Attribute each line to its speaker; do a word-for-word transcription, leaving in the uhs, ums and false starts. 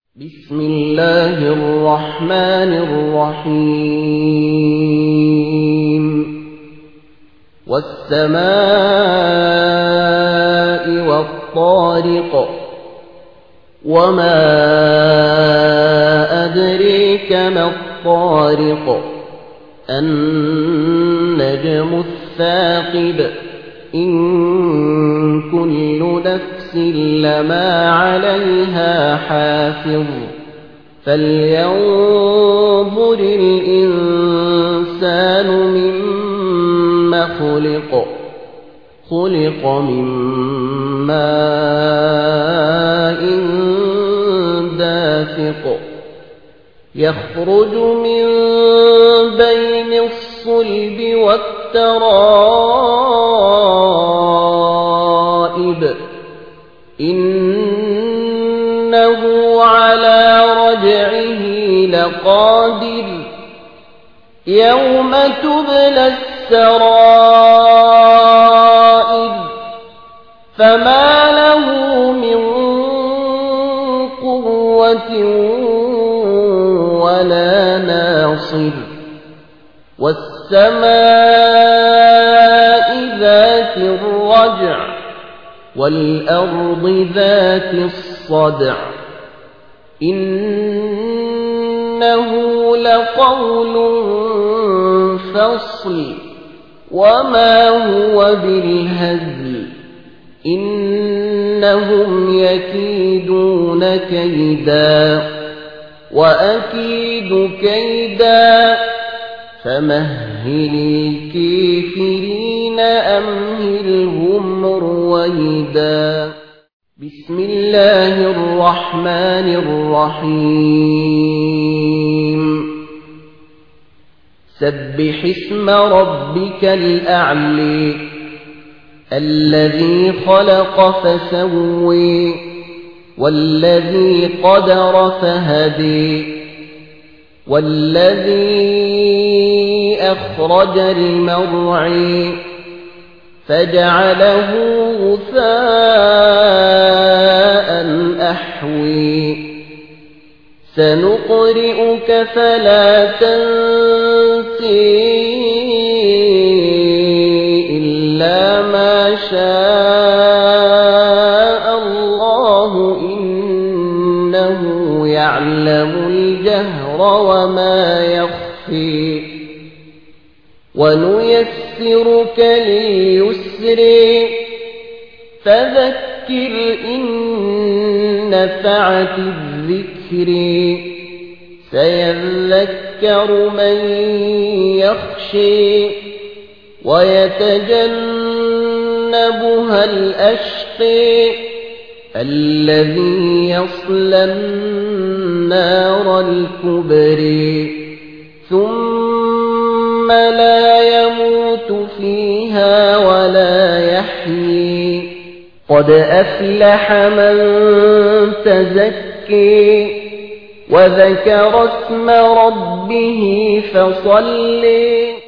Speaker 1: بسم الله الرحمن الرحيم والسماء والطارق وما أدريك ما الطارق النجم الثاقب إن كل نفس لما عليها حافظ فلينظر الإنسان مما خلق خلق من ماء دافق يخرج من بين الصلب والترائب إنه على رجعه لقادر يوم تبلى السرائر فما له من قوة ولا ناصر والسماء ذات الرجع والأرض ذات الصدع إنه لقول فصل وما هو بالهزل إنهم يكيدون كيدا وأكيد كيدا فمهل الكافرين أمهلهم رويدا بسم الله الرحمن الرحيم سبح اسم ربك الأعلى الذي خلق فسوي والذي قدر فهدي والذي أخرج المرعى فجعله غثاء أحوي سنقرئك فلا تنسي إلا ما شاء الله إنه يعلم الجهر وما يخفي ونيسرك لليسر فذكر إن نفعت الذكر سيذكر من يخشي ويتجنبها الأشقي الذي يصلى النار الكبرى ثم لا يموت فيها ولا يحيي قد أفلح من تزكي وذكر اسم ربه فصلي